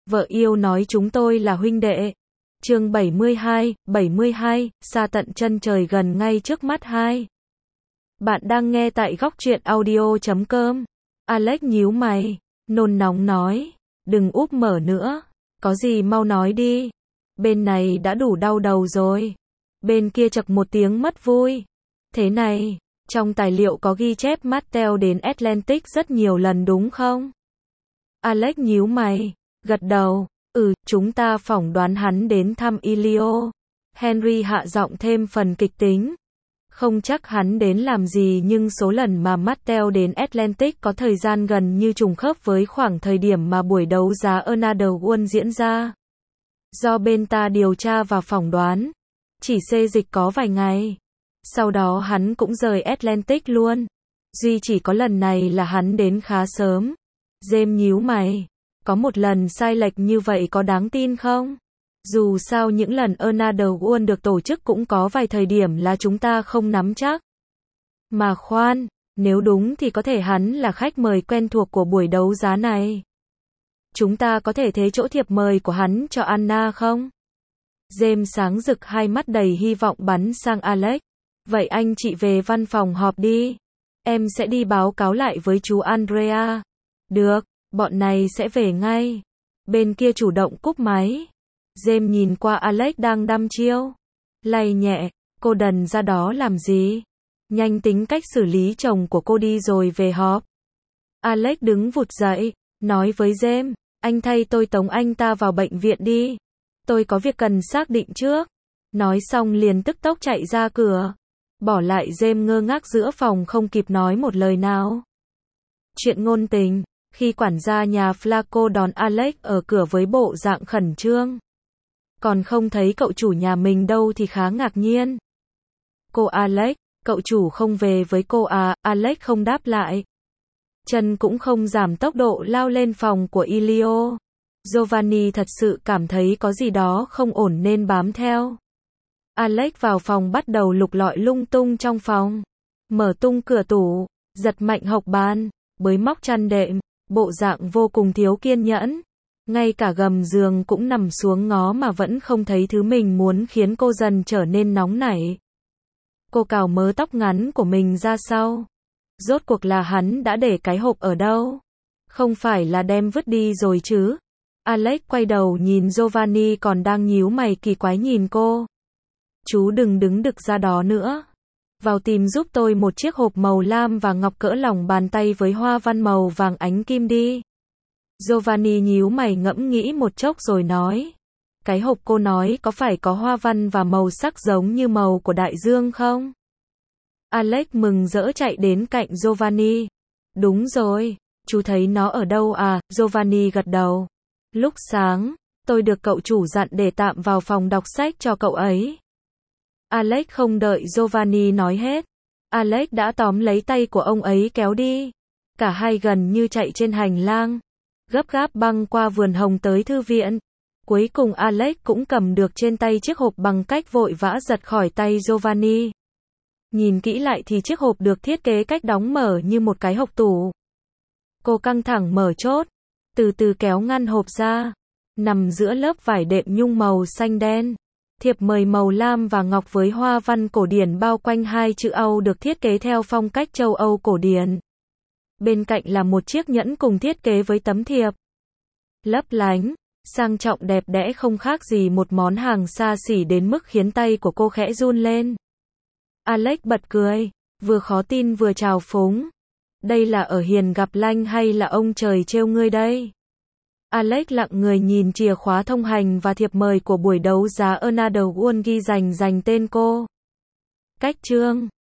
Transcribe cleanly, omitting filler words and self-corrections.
Vợ yêu nói chúng tôi là huynh đệ. Chương 72, xa tận chân trời gần ngay trước mắt hai. Bạn đang nghe tại góc truyện audio.com. Alex nhíu mày, nôn nóng nói, đừng úp mở nữa, có gì mau nói đi. Bên này đã đủ đau đầu rồi. Bên kia chậc một tiếng mất vui. Thế này, trong tài liệu có ghi chép Mattel đến Atlantic rất nhiều lần đúng không? Alex nhíu mày, gật đầu, chúng ta phỏng đoán hắn đến thăm Ilio. Henry hạ giọng thêm phần kịch tính. Không chắc hắn đến làm gì nhưng số lần mà Mattel đến Atlantic có thời gian gần như trùng khớp với khoảng thời điểm mà buổi đấu giá Another World diễn ra. Do bên ta điều tra và phỏng đoán, chỉ xê dịch có vài ngày. Sau đó hắn cũng rời Atlantic luôn. Duy chỉ có lần này là hắn đến khá sớm. James nhíu mày. Có một lần sai lệch như vậy có đáng tin không? Dù sao những lần Another World được tổ chức cũng có vài thời điểm là chúng ta không nắm chắc. Mà khoan, nếu đúng thì có thể hắn là khách mời quen thuộc của buổi đấu giá này. Chúng ta có thể thế chỗ thiệp mời của hắn cho Anna không? James sáng rực hai mắt đầy hy vọng bắn sang Alex. Vậy anh chị về văn phòng họp đi. Em sẽ đi báo cáo lại với chú Andrea. Được, bọn này sẽ về ngay. Bên kia chủ động cúp máy. James nhìn qua Alex đang đăm chiêu. Lay nhẹ, cô đần ra đó làm gì? Nhanh tính cách xử lý chồng của cô đi rồi về họp. Alex đứng vụt dậy, nói với James, anh thay tôi tống anh ta vào bệnh viện đi. Tôi có việc cần xác định trước. Nói xong liền tức tốc chạy ra cửa. Bỏ lại James ngơ ngác giữa phòng không kịp nói một lời nào. Chuyện ngôn tình, khi quản gia nhà Flaco đón Alex ở cửa với bộ dạng khẩn trương. Còn không thấy cậu chủ nhà mình đâu thì khá ngạc nhiên. Cô Alex, cậu chủ không về với cô à? Alex không đáp lại. Chân cũng không giảm tốc độ lao lên phòng của Ilio. Giovanni thật sự cảm thấy có gì đó không ổn nên bám theo. Alex vào phòng bắt đầu lục lọi lung tung trong phòng. Mở tung cửa tủ, giật mạnh hộc bàn, bới móc chăn đệm, bộ dạng vô cùng thiếu kiên nhẫn. Ngay cả gầm giường cũng nằm xuống ngó mà vẫn không thấy thứ mình muốn khiến cô dần trở nên nóng nảy. Cô cào mớ tóc ngắn của mình ra sau. Rốt cuộc là hắn đã để cái hộp ở đâu? Không phải là đem vứt đi rồi chứ? Alex quay đầu nhìn Giovanni còn đang nhíu mày kỳ quái nhìn cô. Chú đừng đứng đực ra đó nữa. Vào tìm giúp tôi một chiếc hộp màu lam và ngọc cỡ lòng bàn tay với hoa văn màu vàng ánh kim đi. Giovanni nhíu mày ngẫm nghĩ một chốc rồi nói. Cái hộp cô nói có phải có hoa văn và màu sắc giống như màu của đại dương không? Alex mừng rỡ chạy đến cạnh Giovanni. Đúng rồi, chú thấy nó ở đâu à? Giovanni gật đầu. Lúc sáng, tôi được cậu chủ dặn để tạm vào phòng đọc sách cho cậu ấy. Alex không đợi Giovanni nói hết. Alex đã tóm lấy tay của ông ấy kéo đi. Cả hai gần như chạy trên hành lang. Gấp gáp băng qua vườn hồng tới thư viện. Cuối cùng Alex cũng cầm được trên tay chiếc hộp bằng cách vội vã giật khỏi tay Giovanni. Nhìn kỹ lại thì chiếc hộp được thiết kế cách đóng mở như một cái hộc tủ. Cô căng thẳng mở chốt. Từ từ kéo ngăn hộp ra. Nằm giữa lớp vải đệm nhung màu xanh đen. Thiệp mời màu lam và ngọc với hoa văn cổ điển bao quanh hai chữ Âu được thiết kế theo phong cách châu Âu cổ điển. Bên cạnh là một chiếc nhẫn cùng thiết kế với tấm thiệp. Lấp lánh, sang trọng đẹp đẽ không khác gì một món hàng xa xỉ đến mức khiến tay của cô khẽ run lên. Alex bật cười, vừa khó tin vừa trào phúng. Đây là ở hiền gặp lanh hay là ông trời trêu ngươi đây? Alex lặng người nhìn chìa khóa thông hành và thiệp mời của buổi đấu giá Another World ghi dành tên cô. Cách chương